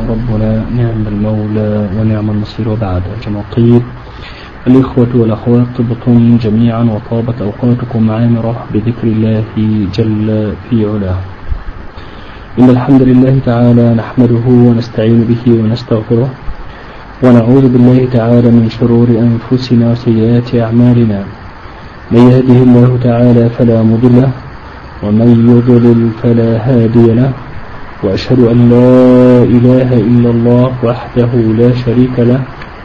ربنا نعم المولى ونعم النصير. وبعد، كما قيل الإخوة والأخوات طبتم جميعا وطابت أوقاتكم عامرة بذكر الله جل في علاه. إن الحمد لله تعالى نحمده ونستعين به ونستغفره ونعوذ بالله تعالى من شرور أنفسنا وسيئات أعمالنا. من يهده الله تعالى فلا مضل له ومن يضلل فلا هادي له، وأشهد أن لا إله إلا الله وحده لا شريك له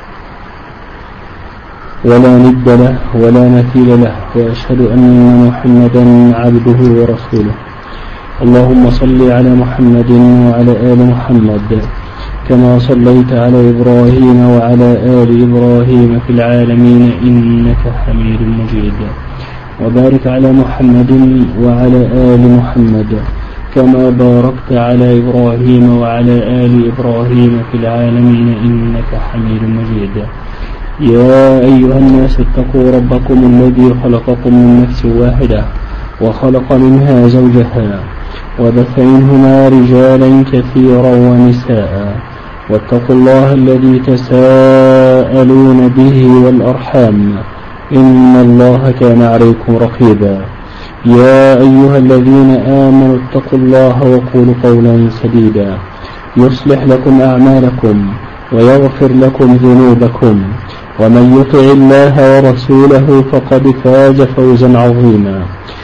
ولا ند له ولا مثيل له، وأشهد أن محمدا عبده ورسوله. اللهم صل على محمد وعلى آل محمد كما صليت على إبراهيم وعلى آل إبراهيم في العالمين إنك حميد مجيد، وبارك على محمد وعلى آل محمد كما باركت على إبراهيم وعلى آل إبراهيم في العالمين إنك حميد مجيد. يا أيها الناس اتقوا ربكم الذي خلقكم من نفس واحدة وخلق منها زوجها وبث منهما رجالا كثيرا ونساء، واتقوا الله الذي تساءلون به والأرحام إن الله كان عليكم رقيبا. يا أيها الذين آمنوا اتقوا الله وقولوا قولا سديدا يصلح لكم أعمالكم ويغفر لكم ذنوبكم، ومن يطع الله ورسوله فقد فاز فوزا عظيما.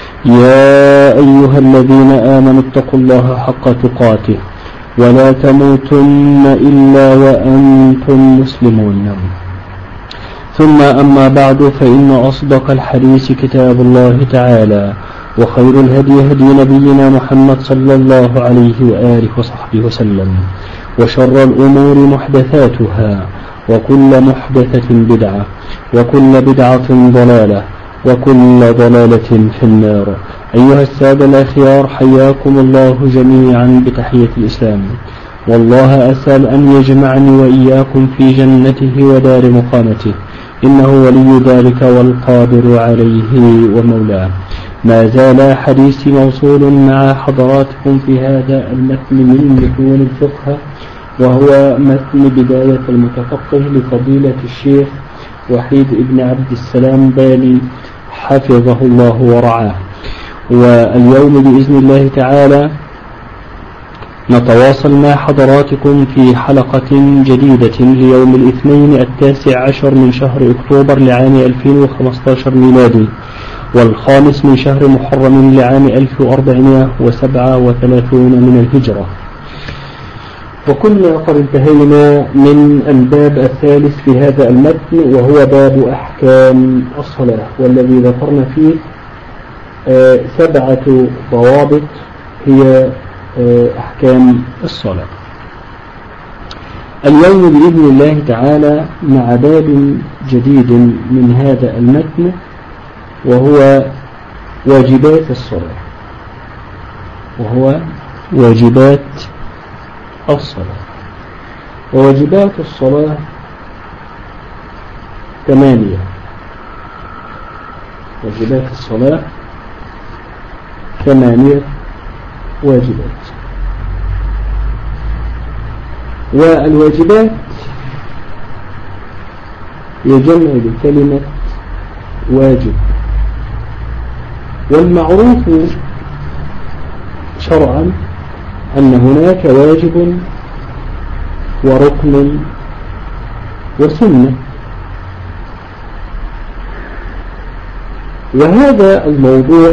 يا أيها الذين آمنوا اتقوا الله حق تقاته ولا تموتن إلا وأنتم مسلمون. ثم أما بعد، فإن أصدق الحديث كتاب الله تعالى، وخير الهدي هدي نبينا محمد صلى الله عليه وآله وصحبه وسلم، وشر الأمور محدثاتها، وكل محدثة بدعة، وكل بدعة ضلالة، وكل ضلالة في النار. أيها السادة الأخيار، حياكم الله جميعا بتحية الإسلام، والله أسأل أن يجمعني وإياكم في جنته ودار مقامته، إنه ولي ذلك والقادر عليه ومولاه. ما زال حديثي موصول مع حضراتكم في هذا المتن من متون الفقه، وهو متن بداية المتفقه لفضيلة الشيخ وحيد ابن عبد السلام بالي حفظه الله ورعاه. واليوم بإذن الله تعالى نتواصل مع حضراتكم في حلقة جديدة ليوم الاثنين 19 من شهر أكتوبر لعام 2015 ميلادي، والخامس من شهر محرم لعام 1437 من الهجرة. وكنا قد انتهينا من الباب الثالث في هذا المتن، وهو باب أحكام الصلاة، والذي ذكرنا فيه 7 ضوابط هي أحكام الصلاة. اليوم بإذن الله تعالى مع باب جديد من هذا المتن، وهو واجبات الصلاة، وواجبات الصلاة 8. واجبات الصلاة 8 واجبات. والواجبات يجمع بكلمة واجب، والمعروف شرعا أن هناك واجب وركن وسنة، وهذا الموضوع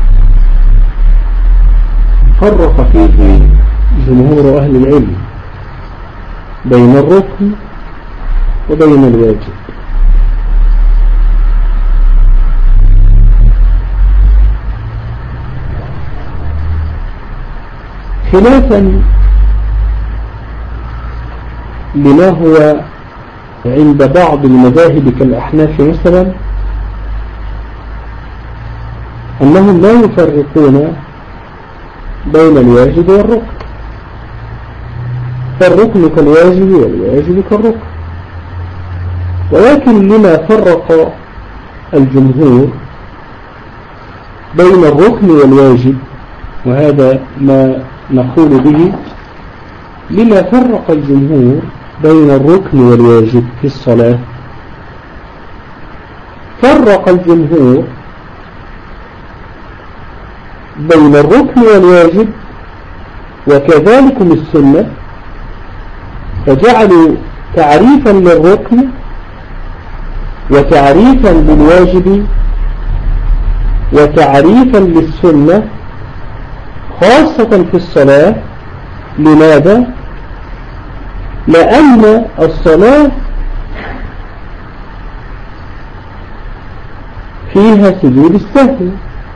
فرق فيه جمهور أهل العلم بين الركن وبين الواجب. خلافا لما هو عند بعض المذاهب كالأحناف مثلا، أنهم لا يفرقون بين الواجب والركن، فالركن كالواجب والواجب كالركن. ولكن لما فرق الجمهور بين الركن والواجب، وهذا ما نقول به، لما فرق الجمهور بين الركن والواجب في الصلاة؟ فرق الجمهور بين الركن والواجب وكذلك السنة، فجعلوا تعريفا للركن وتعريفا للواجب وتعريفا للسنة خاصة في الصلاة. لماذا؟ لأن الصلاة فيها سجود السهو،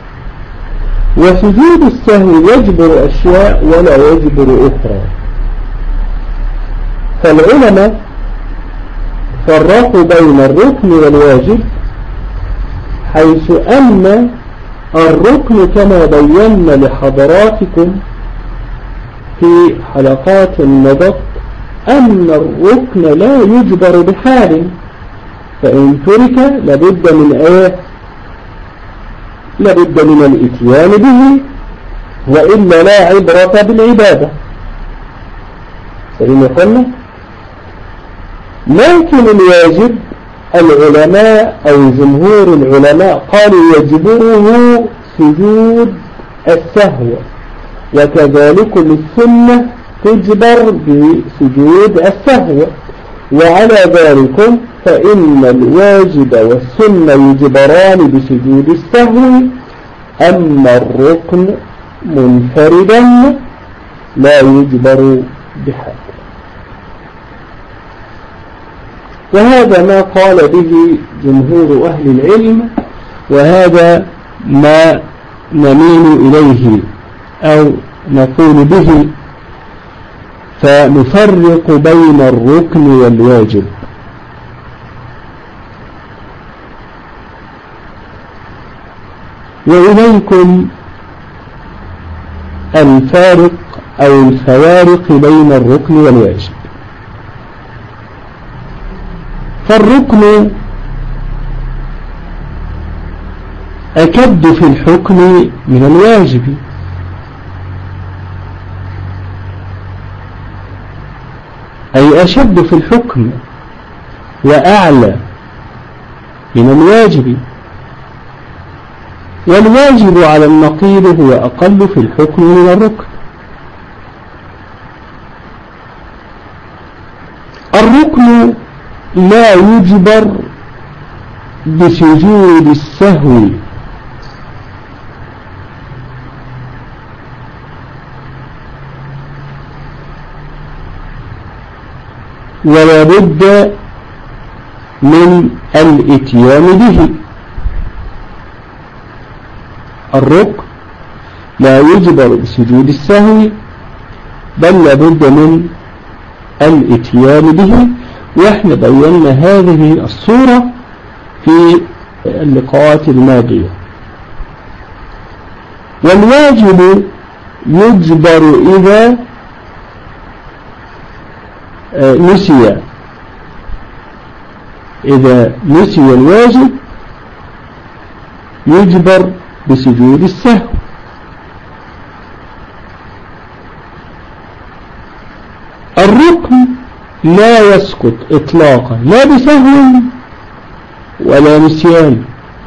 وسجود السهو يجبر أشياء ولا يجبر أخرى. فالعلماء فرقوا بين الركن والواجب، حيث أن الركن كما بينا لحضراتكم في حلقات مضت أن الركن لا يجبر بحال، فإن ترك لابد من لابد من الإتيان به، وإلا لا عبرة بالعبادة. فإن قلنا لكن الواجب العلماء أو جمهور العلماء قالوا يجبره سجود السهو، وكذلك السنة تجبر بسجود السهو. وعلى ذلك فإن الواجب والسنة يجبران بسجود السهو، أما الركن منفردا لا يجبر بحال. وهذا ما قال به جمهور أهل العلم، وهذا ما نميل إليه أو نقول به، فنفرق بين الركن والواجب. وإليكم الفارق أو الفوارق بين الركن والواجب. فالركن أكد في الحكم من الواجب، أي أشد في الحكم وأعلى من الواجب، والواجب على النقيض هو أقل في الحكم من الركن. الركن لا يجبر بسجود السهو، ولا بد من الاتيان به. الركن لا يجبر بسجود السهو، بل لا بد من الاتيان به، واحنا بينا هذه الصورة في اللقاءات الماضية. والواجب يجبر إذا نسي، إذا نسي الواجب يجبر بسجود السهو. الركن لا يسقط إطلاقا، لا بسهو ولا نسيان،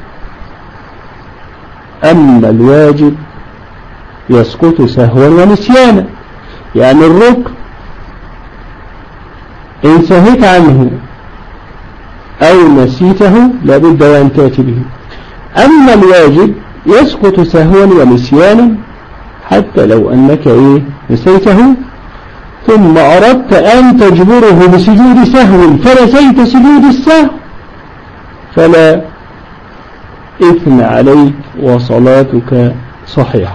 أما الواجب يسقط سهوا ونسيانا. يعني الركن إن سهيت عنه أو نسيته لابد أن تأتي به، أما الواجب يسقط سهوا ونسيانا حتى لو أنك نسيته ثم أردت أن تجبره بسجود سهو فنسيت سجود السهو فلا إثم عليك وصلاتك صحيحة.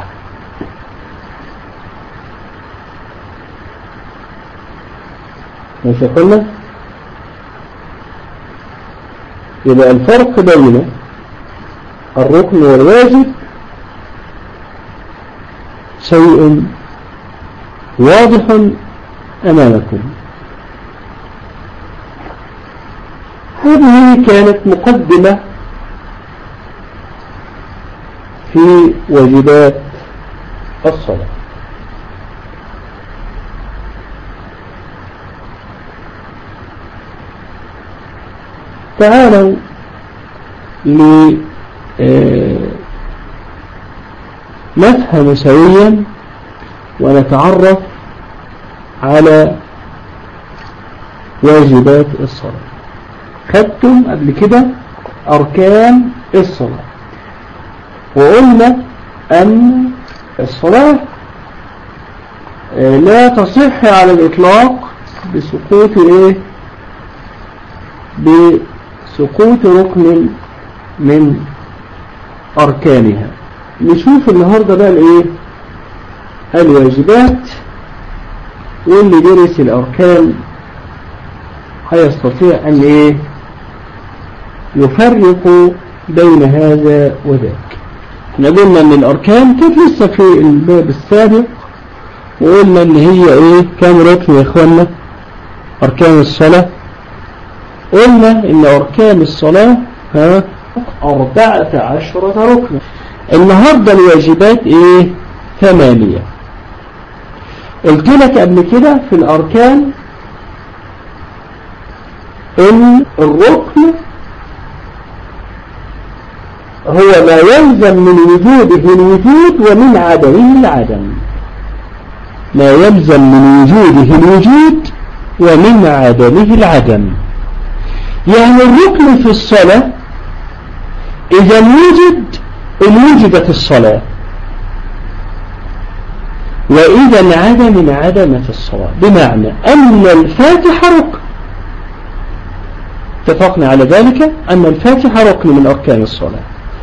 ماذا قلنا؟ إذا الفرق بين الركن والواجب شيء واضح أمامكم. هذه كانت مقدمة في واجبات الصلاة. تعالوا نفهم سويا ونتعرف على واجبات الصلاة. خدتم قبل كده أركان الصلاة، وقلنا أن الصلاة لا تصح على الإطلاق بسقوط ركن من أركانها. نشوف النهاردة بقى الواجبات، واللي درس الأركان هيستطيع أن يفرق بين هذا وذاك. احنا قلنا أن الأركان كانت لسه في الباب السابق، وقلنا أن هي كام ركن يا إخوانا؟ أركان الصلاة قلنا أن أركان الصلاة 14 ركن. النهاردة الواجبات 8. قلت لك قبل كده في الأركان إن الركن هو ما يلزم من وجوده الوجود ومن عدمه العدم. ما يلزم من وجوده الوجود ومن عدمه العدم. يعني الركن في الصلاة إذا وجدت الصلاة، وإذا انعدمت الصلاة. بمعنى أن الفاتحة ركن، اتفقنا على ذلك أن الفاتحة ركن من أركان الصلاة.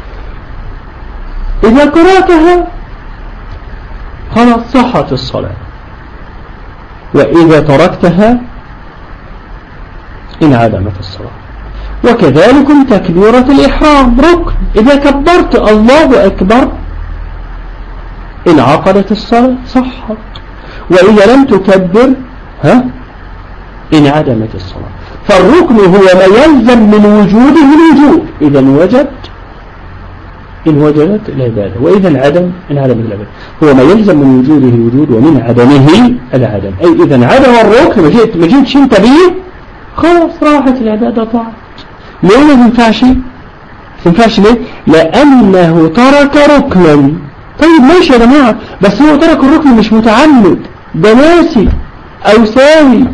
إذا قرأتها خلاص صحت الصلاة، وإذا تركتها انعدمت الصلاة. وكذلك تكبيرة الإحرام ركن، إذا كبرت الله أكبر انعقدت الصلاة صحت، وإذا لم تكبر انعدمت الصلاة. فالركن هو ما يلزم من وجوده الوجود، إذا إن وجدت العبادة، وإذا انعدمت العبادة. هو ما يلزم من وجوده الوجود ومن عدمه العدم. أي إذا انعدم الركن ما جيتش انت بيه خلاص راحت العبادة ضاعت. ليه ما تنفعش؟ ليه؟ لأنه ترك ركنا. طيب ماشي يا جماعة، بس هو ترك الركن مش متعمد، ده ناسي أو ساهي.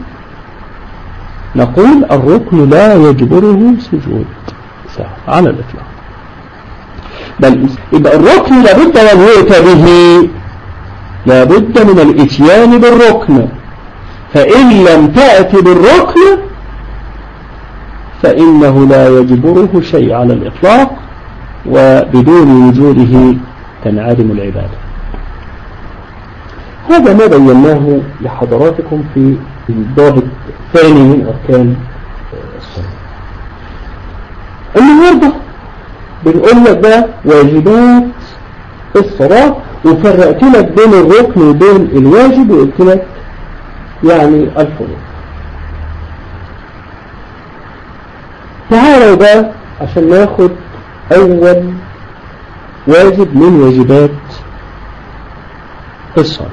نقول الركن لا يجبره سجود على الإطلاق، بل يبقى الركن لابد أن يؤتى به، لابد من الإتيان بالركن. فإن لم تأتي بالركن فإنه لا يجبره شيء على الإطلاق، وبدون وجوده تنعدم العبادة. هذا ما بيناه لحضراتكم في الباب الثاني من أركان الصلاة. النهاردة بنقول لك ده واجبات الصلاة، وفرقت لك بين الركن وبين الواجب، وقلت لك يعني الفروق. تعالوا بقى عشان ناخد أول واجب من واجبات الصلاة.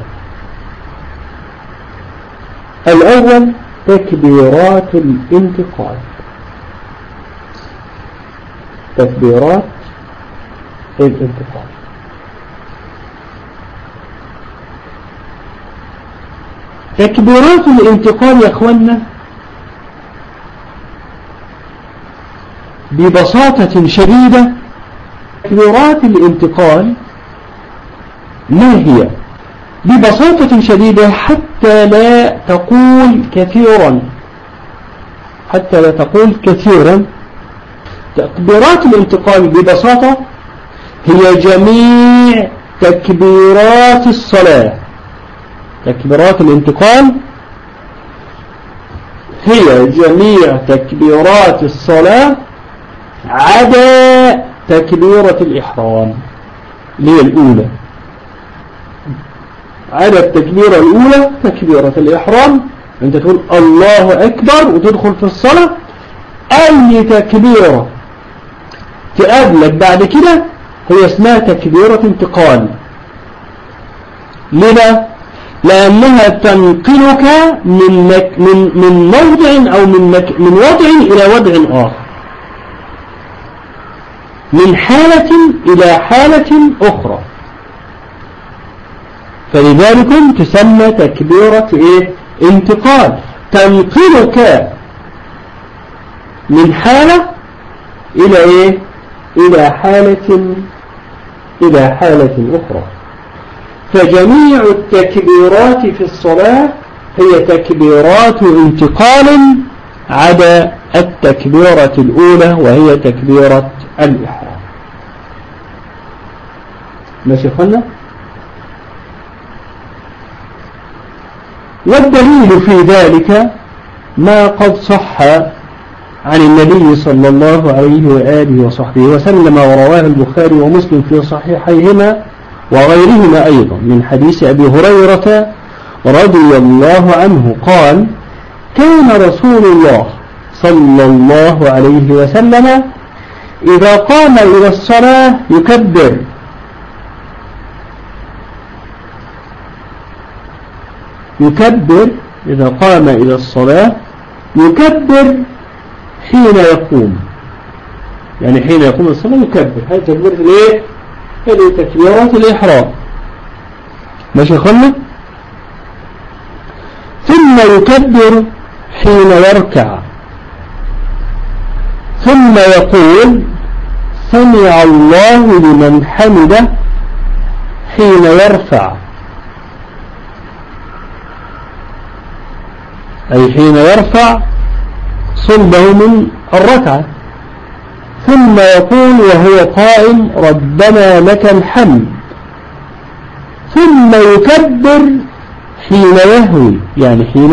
الأول تكبيرات الانتقال. تكبيرات الانتقال. تكبيرات الانتقال يا أخوانا ببساطة شديدة، تكبيرات الانتقال ما هي؟ ببساطة شديدة حتى لا تقول كثيرا، تكبيرات الانتقال ببساطة هي جميع تكبيرات الصلاة. تكبيرات الانتقال هي جميع تكبيرات الصلاة عدا تكبيرة الإحرام اللي هي الأولى. عدا التكبيرة الأولى تكبيرة الإحرام، أنت تقول الله أكبر وتدخل في الصلاة، أي تكبيرة تقابلك بعد كده هي اسمها تكبيرة انتقال. لما؟ لأنها تنقلك من موضع أو من وضع إلى وضع آخر. من حالة إلى حالة أخرى، فلذلك تسمى تكبيرة انتقال، تنقلك من حالة إلى إلى حالة أخرى. فجميع التكبيرات في الصلاة هي تكبيرات انتقال عدا التكبيرة الأولى وهي تكبيرة الإحرام. ماشي أخوانا؟ والدليل في ذلك ما قد صح عن النبي صلى الله عليه وآله وصحبه وسلم، ورواه البخاري ومسلم في صحيحيهما وغيرهما أيضا من حديث أبي هريرة رضي الله عنه قال: كان رسول الله صلى الله عليه وسلم إذا قام إلى الصلاة يكبر إذا قام إلى الصلاة يكبر حين يقوم، يعني حين يقوم الصلاة يكبر. هذه تكبيرة الايه؟ هذه تكبيرات الإحرام. ماشي خلنا. ثم يكبر حين يركع، ثم يقول سمع الله لمن حمده حين يرفع، أي حين يرفع صلبه من الركعة، ثم يقول وهو قائم ربنا لك الحمد، ثم يكبر حين يهوي، يعني حين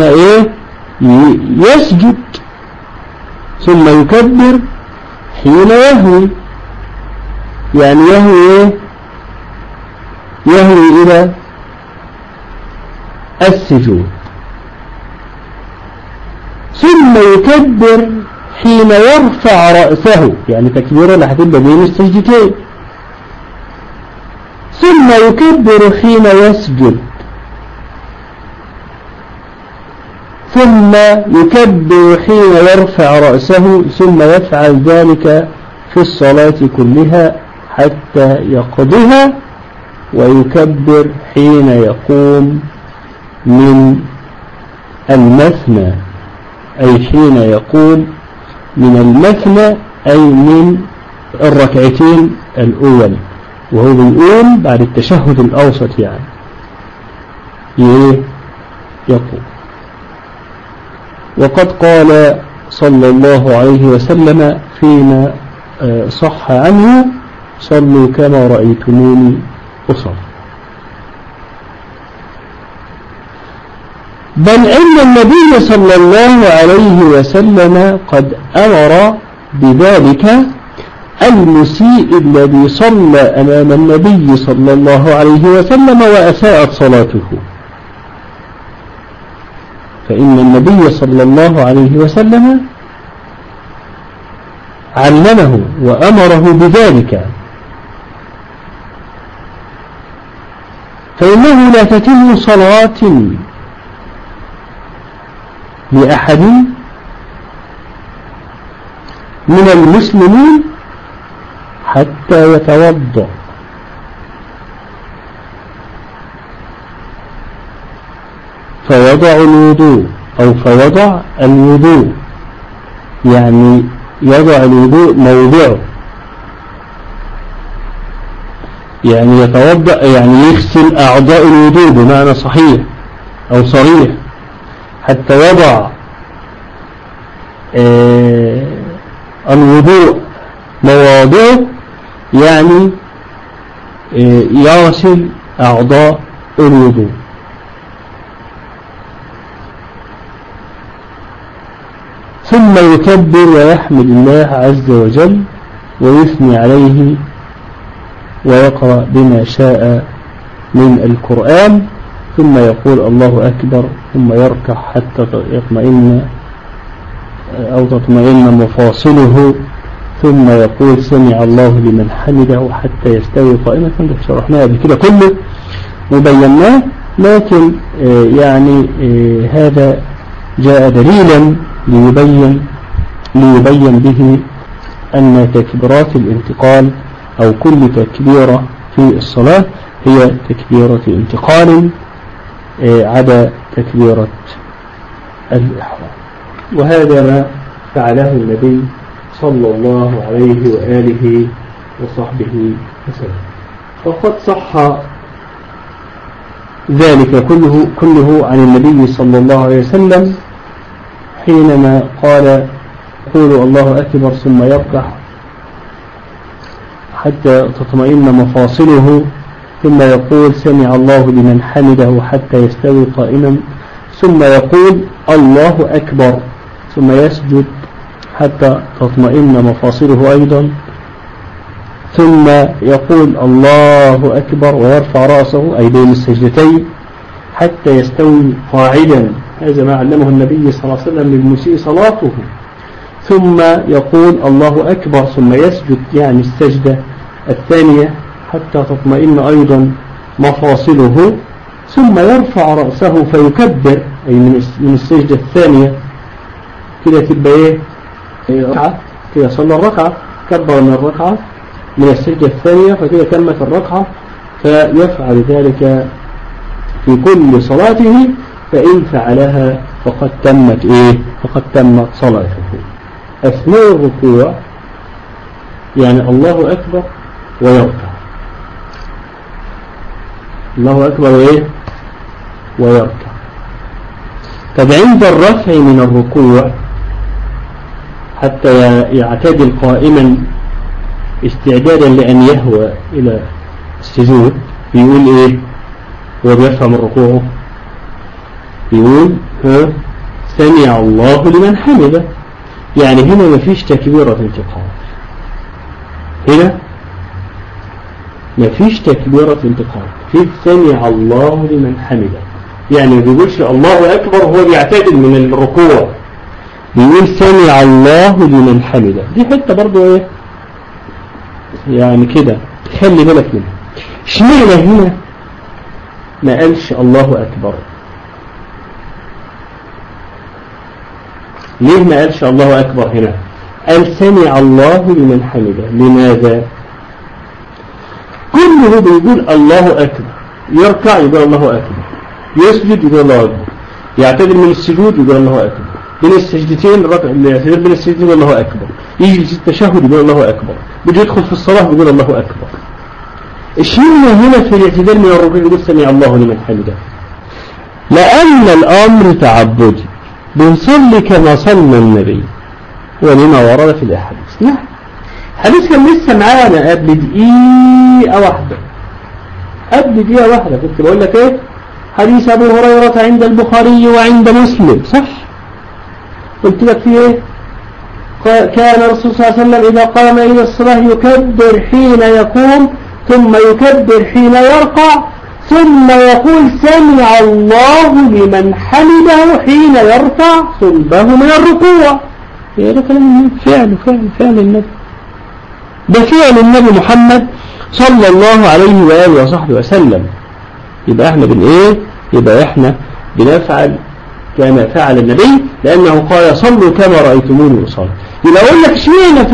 يسجد، ثم يكبر حين يهوي، يعني يهوي إلى السجود، ثم يكبر حين يرفع رأسه، يعني تكبيره اللي هتبقى بين السجدتين، ثم يكبر حين يسجد، ثم يكبر حين يرفع رأسه، ثم يفعل ذلك في الصلاة كلها حتى يقضيها، ويكبر حين يقوم من المثنى، أي حين يقوم من المثنى، أي من الركعتين الأول، وهو بيقوم بعد التشهد الأوسط، يعني يقوم. وقد قال صلى الله عليه وسلم فيما صح عنه: صلوا كما رأيتموني أصلي. بل إن النبي صلى الله عليه وسلم قد أمر بذلك المسيء الذي صلى أمام النبي صلى الله عليه وسلم وأساءت صلاته، فإن النبي صلى الله عليه وسلم علمه وأمره بذلك، فإنه لا تتم صلاة لأحد من المسلمين حتى يتوضأ، فيضع الوضوء، أو فيضع الوضوء، يعني يضع الوضوء موضعه، يعني يتوضأ، يعني يغسل أعضاء الوضوء بمعنى صحيح أو صريح، حتى يضع الوضوء مواضعه، يعني يغسل أعضاء الوضوء. ثم يكبر ويحمد الله عز وجل ويثني عليه ويقرأ بما شاء من القرآن، ثم يقول الله أكبر، ثم يركع حتى يطمئن أو تطمئن مفاصله، ثم يقول سمع الله لمن حمده حتى يستوي قائما. شرحناها بكده كله وبيناه، لكن يعني هذا جاء دليلا ليبين به أن تكبيرات الانتقال أو كل تكبيرة في الصلاة هي تكبيرة انتقال عدا تكبيرة الإحرام. وهذا ما فعله النبي صلى الله عليه وآله وصحبه وسلم. وقد صح ذلك كله عن النبي صلى الله عليه وسلم حينما قال يقول الله أكبر ثم يركع حتى تطمئن مفاصله، ثم يقول سمع الله لمن حمده حتى يستوي قائما، ثم يقول الله أكبر، ثم يسجد حتى تطمئن مفاصله أيضا، ثم يقول الله أكبر ويرفع رأسه أي بين السجدتين حتى يستوي قاعدا. هذا ما علمه النبي صلى الله عليه وسلم للمسيء صلاته. ثم يقول الله أكبر ثم يسجد يعني السجدة الثانية حتى تطمئن أيضا مفاصله، ثم يرفع رأسه فيكبر أي من السجدة الثانية. كده تبقى ايه ركعة، كده صلى الركعة، كبر من الركعة من السجدة الثانية، فكده تمت الركعة. فيفعل ذلك في كل صلاته، فإن فعلها فقد تمت فقد تمت صلاته. أثناء الركوع يعني الله أكبر ويركع، الله أكبر ويركع. طب عند الرفع من الركوع حتى يعتدل قائما استعدادا لأن يهوى إلى السجود بيقول هو بيرفع من ركوعه؟ بيقول سمع الله لمن حمده. يعني هنا ما فيش تكبيرة انتقال، هنا ما فيش تكبيرة انتقال، في سمع الله لمن حمده. يعني ما بيقولش الله أكبر هو بيعتدل من الركوع، بيقول سمع الله لمن حمده. دي حتة برضو يعني كده خلي بالك منها. اشمعنى هنا ما قالش الله أكبر؟ ليه ما قالش الله أكبر هنا؟ قال سمع الله لمن حمده. لماذا؟ كله بيقول الله أكبر، يركع يقول الله أكبر، يسجد يقول الله أكبر، يعتدل من السجود يقول الله أكبر، بين السجدتين يعتدل بين السجدتين يقول الله أكبر، يجي في التشهد يقول الله أكبر، بيجي يدخل في الصلاة يقول الله أكبر. اشمعنى هنا في الاعتدال من الركوع يقول سمع الله لمن حمده؟ لأن الأمر تعبدي، بنصلي كما صلى النبي ولما ورد في الأحاديث. نعم، حديث كان لسه معانا قبل دقيقة واحدة، كنت بقول لك حديث أبو هريرة عند البخاري وعند مسلم، صح؟ قلت لك فيه كان الرسول صلى الله عليه وسلم إذا قام إلى الصلاة يكبر حين يقوم، ثم يكبر حين يرقع، ثم يقول سمع الله لمن حمده حين يرفع صلبه من الركوع. ده كلام فعل النبي، ده فعل النبي محمد صلى الله عليه وآله وصحبه وسلم. يبقى احنا يبقى احنا بنفعل كما فعل النبي، لأنه قال صلوا كما رأيتموني أصلي. يبقى أقول لك اشمعنى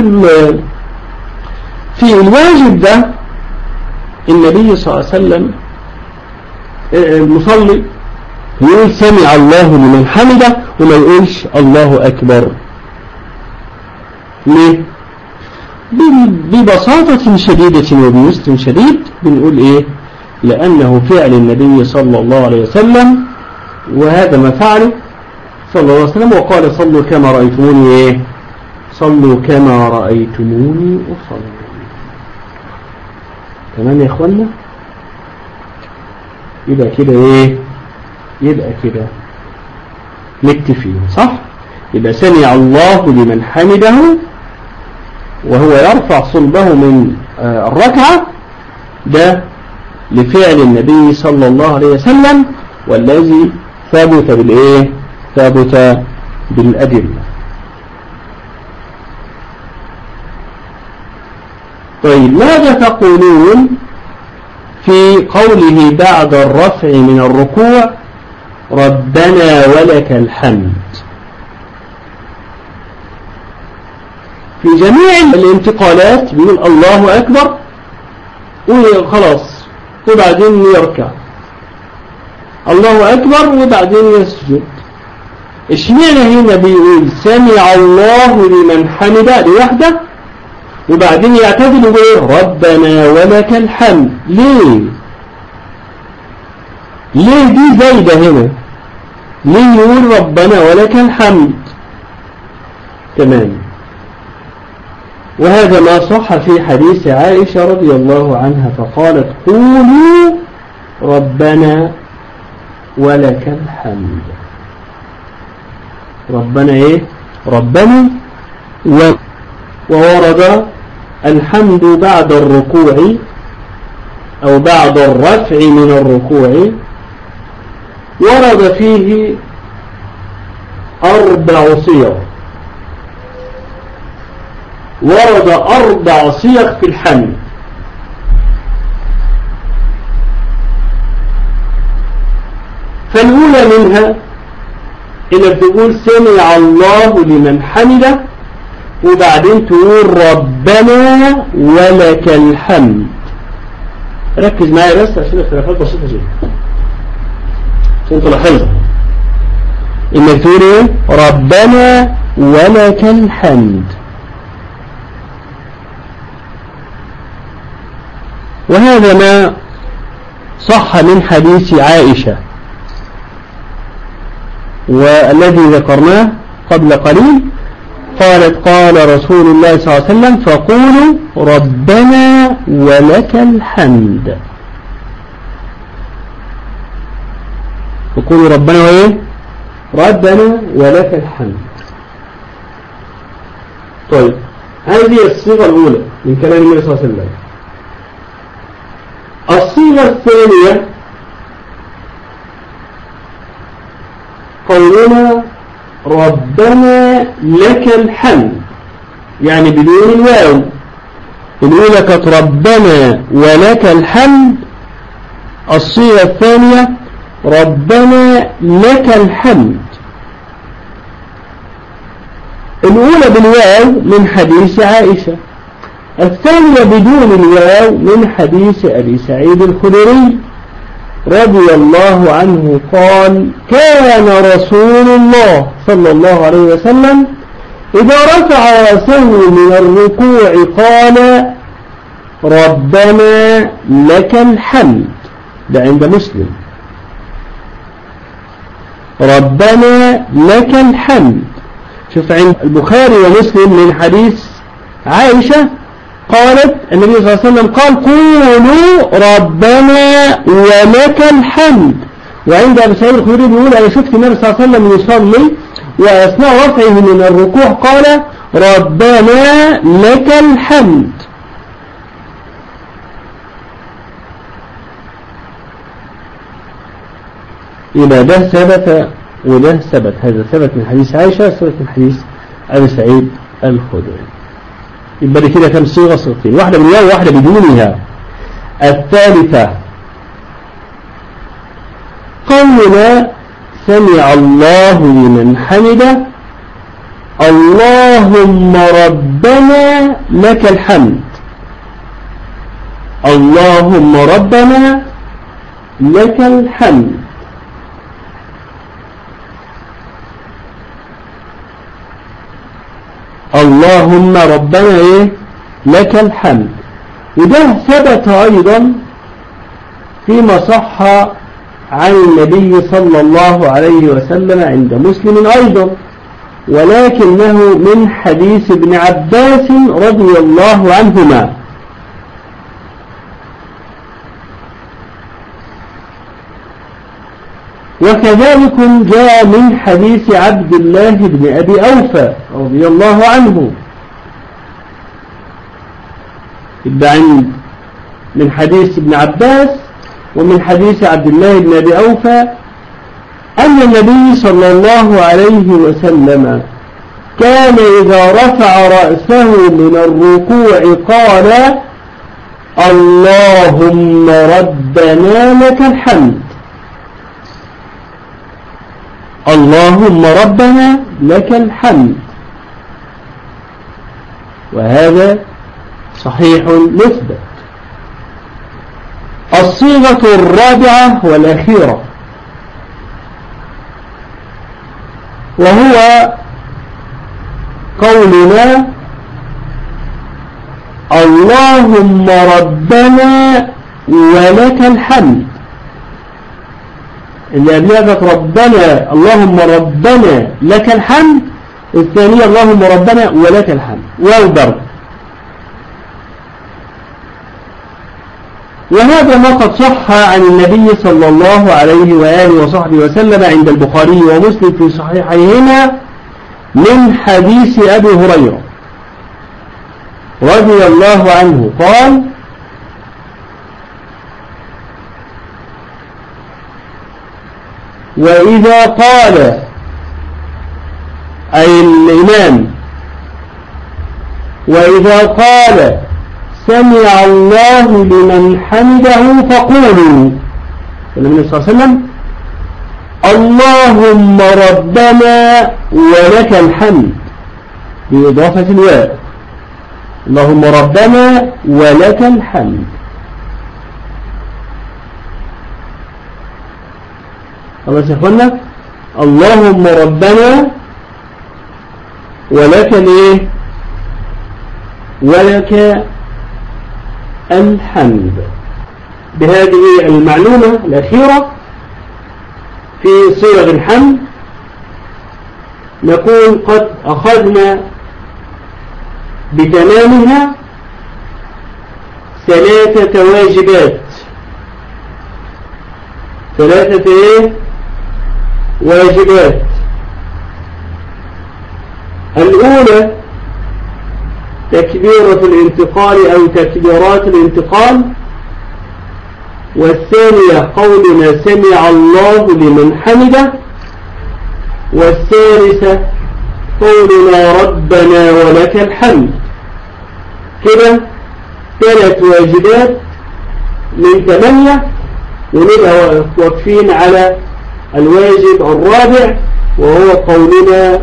في الواجب ده النبي صلى الله عليه وسلم المصلي يقول سمع الله لمن حمده وما يقولش الله أكبر؟ ليه؟ ببساطة شديدة وبيسر شديد بنقول لأنه فعل النبي صلى الله عليه وسلم، وهذا ما فعله صلى الله عليه وسلم، وقال صلوا كما رأيتموني صلوا كما رأيتموني أصلي. تمام يا إخوانا؟ يبقى كده متفقين، صح؟ يبقى سمع الله لمن حمده وهو يرفع صلبه من الركعة، ده لفعل النبي صلى الله عليه وسلم، والذي ثبت ثبت بالأدلة. طيب ماذا تقولون في قوله بعد الرفع من الركوع ربنا ولك الحمد؟ في جميع الانتقالات بيقول الله أكبر وخلاص وبعدين يركع، الله أكبر وبعدين يسجد. اشمعنى هنا بيقول سمع الله لمن حمده لوحده وبعدين يعتدل ويقول ربنا ولك الحمد؟ ليه دي زايدة هنا؟ ليه يقول ربنا ولك الحمد؟ تمام. وهذا ما صح في حديث عائشة رضي الله عنها فقالت قولوا ربنا ولك الحمد. ربنا ايه؟ ربنا. وورد الحمد بعد الركوع أو بعد الرفع من الركوع، ورد فيه 4 صيغ، ورد 4 صيغ في الحمد. فالأولى منها إنك تقول سمع الله لمن حمده وبعدين تقول ربنا ولك الحمد. ركز معي بس عشان اختلافات بسيطة جدا عشان تلاحظها. إنك تقول ايه؟ ربنا ولك الحمد. وهذا ما صح من حديث عائشة والذي ذكرناه قبل قليل، قالت قال رسول الله صلى الله عليه وسلم فقولوا ربنا ولك الحمد. فقولوا ربنا وإيه؟ ربنا ولك الحمد. طيب هذه الصيغة الأولى من كلام النبي صلى الله عليه وسلم. الصيغة الثانية قولنا ربنا لك الحمد، يعني بدون الواو. الأولى كانت ربنا ولك الحمد، الصيغة الثانية ربنا لك الحمد. الأولى بالواو من حديث عائشة، الثانية بدون الواو من حديث أبي سعيد الخدري رضي الله عنه قال كان رسول الله صلى الله عليه وسلم إذا رفع رأسه من الركوع قال ربنا لك الحمد. ده عند مسلم، ربنا لك الحمد. شوف عند البخاري ومسلم من حديث عائشة قالت النبي صلى الله عليه وسلم قال قولوا ربنا ولك الحمد. وعند أبي سعيد الخدري بيقول أنا شفت النبي صلى الله عليه وسلم يصلي وأثناء رفعه من الركوع قال ربنا لك الحمد. إذا ده ثبت وده ثبت، هذا ثبت من حديث عائشة، ثبت من حديث أبي سعيد الخدري. يبقى كده كم صيغة؟ صيغتين، واحدة بالواو وواحدة بدونها. الثالثة قولنا سمع الله لمن حمده اللهم ربنا لك الحمد. اللهم ربنا لك الحمد. اللهم ربنا إيه؟ لك الحمد. وده ثبت أيضا فيما صح عن النبي صلى الله عليه وسلم عند مسلم أيضا، ولكنه من حديث ابن عباس رضي الله عنهما. وكذلك جاء من حديث عبد الله بن أبي أوفى رضي الله عنه، يبقى من حديث ابن عباس ومن حديث عبد الله بن أبي أوفى أن النبي صلى الله عليه وسلم كان إذا رفع رأسه من الركوع قال اللهم ربنا لك الحمد. اللهم ربنا لك الحمد. وهذا صحيح مثبت. الصيغة الرابعة والأخيرة وهو قولنا اللهم ربنا ولك الحمد. اللي قبلها ربنا اللهم ربنا لك الحمد، الثانية اللهم ربنا ولك الحمد والبر. وهذا ما قد صح عن النبي صلى الله عليه وآله وصحبه وسلم عند البخاري ومسلم في صحيحيهما من حديث أبي هريرة رضي الله عنه قال: وإذا قال أي الإمام وإذا قال سمع الله لمن حمده فقولوا، النبي صلى الله عليه وسلم: اللهم ربنا ولك الحمد، بإضافة الواو، اللهم ربنا ولك الحمد. خلاص يا اخوانا، اللهم ربنا ولك الايه؟ ولك الحمد. بهذه المعلومة الأخيرة في صيغ الحمد نكون قد أخذنا بتمامها 3 واجبات. 3 واجبات. الأولى تكبيرة الانتقال أو تكبيرات الانتقال، والثانية قولنا سمع الله لمن حمده، والثالثة قولنا ربنا ولك الحمد. كده 3 واجبات من 8، ونبقى واقفين على الواجب الرابع وهو قولنا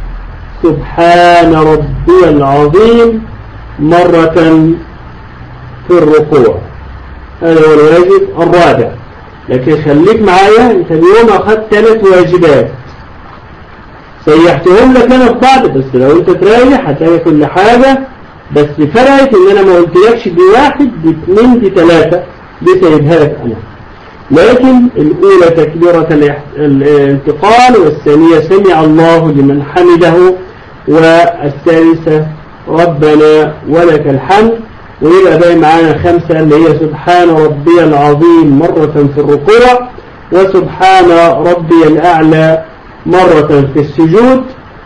سبحان ربي العظيم مرة في الركوع. هذا هو الواجب الرابع. لكن خليك معايا، انت اليوم اخذت 3 واجبات سيحتهم لك انا في بعض، بس لو انت تراجع هتلاقي كل حاجة، بس فرقت ان انا ما قلتلكش دي 1 دي 2 دي 3 دي سيبها لك انا. لكن الأولى تكبيرة الانتقال، والثانية سمع الله لمن حمده، والثالثة ربنا ولك الحمد. ويبقى باقي معانا 5 اللي هي سبحان ربي العظيم مرة في الركوع، وسبحان ربي الأعلى مرة في السجود،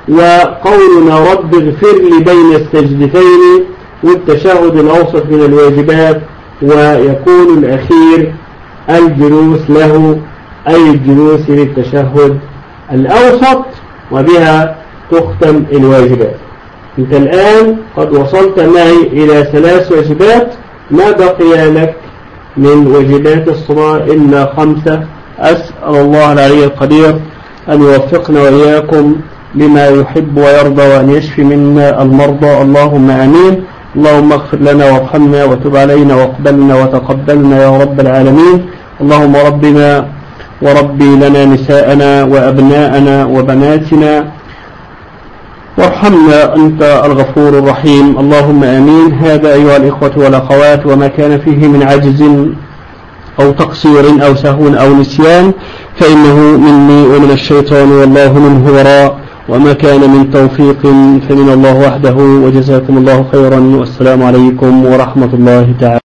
وقولنا رب اغفر لي بين السجدتين، والتشهد الأوسط من الواجبات، ويكون الأخير الجلوس له، أي الجلوس للتشهد الأوسط، وبها تختم الواجبات. أنت الآن قد وصلت معي إلى 3 واجبات، ما بقي لك من واجبات الصلاة إلا 5. أسأل الله العلي القدير أن يوفقنا وإياكم لما يحب ويرضى، وأن يشفي منا المرضى، اللهم آمين. اللهم اغفر لنا وارحمنا وتب علينا واقبلنا وتقبلنا يا رب العالمين. اللهم ربنا وربي لنا نساءنا وأبناءنا وبناتنا، وارحمنا أنت الغفور الرحيم، اللهم آمين. هذا أيها الإخوة والأخوات وما كان فيه من عجز أو تقصير أو سهو أو نسيان فإنه مني ومن الشيطان والله منه وراء، وما كان من توفيق فمن الله وحده، وجزاكم الله خيرا، والسلام عليكم ورحمة الله تعالى.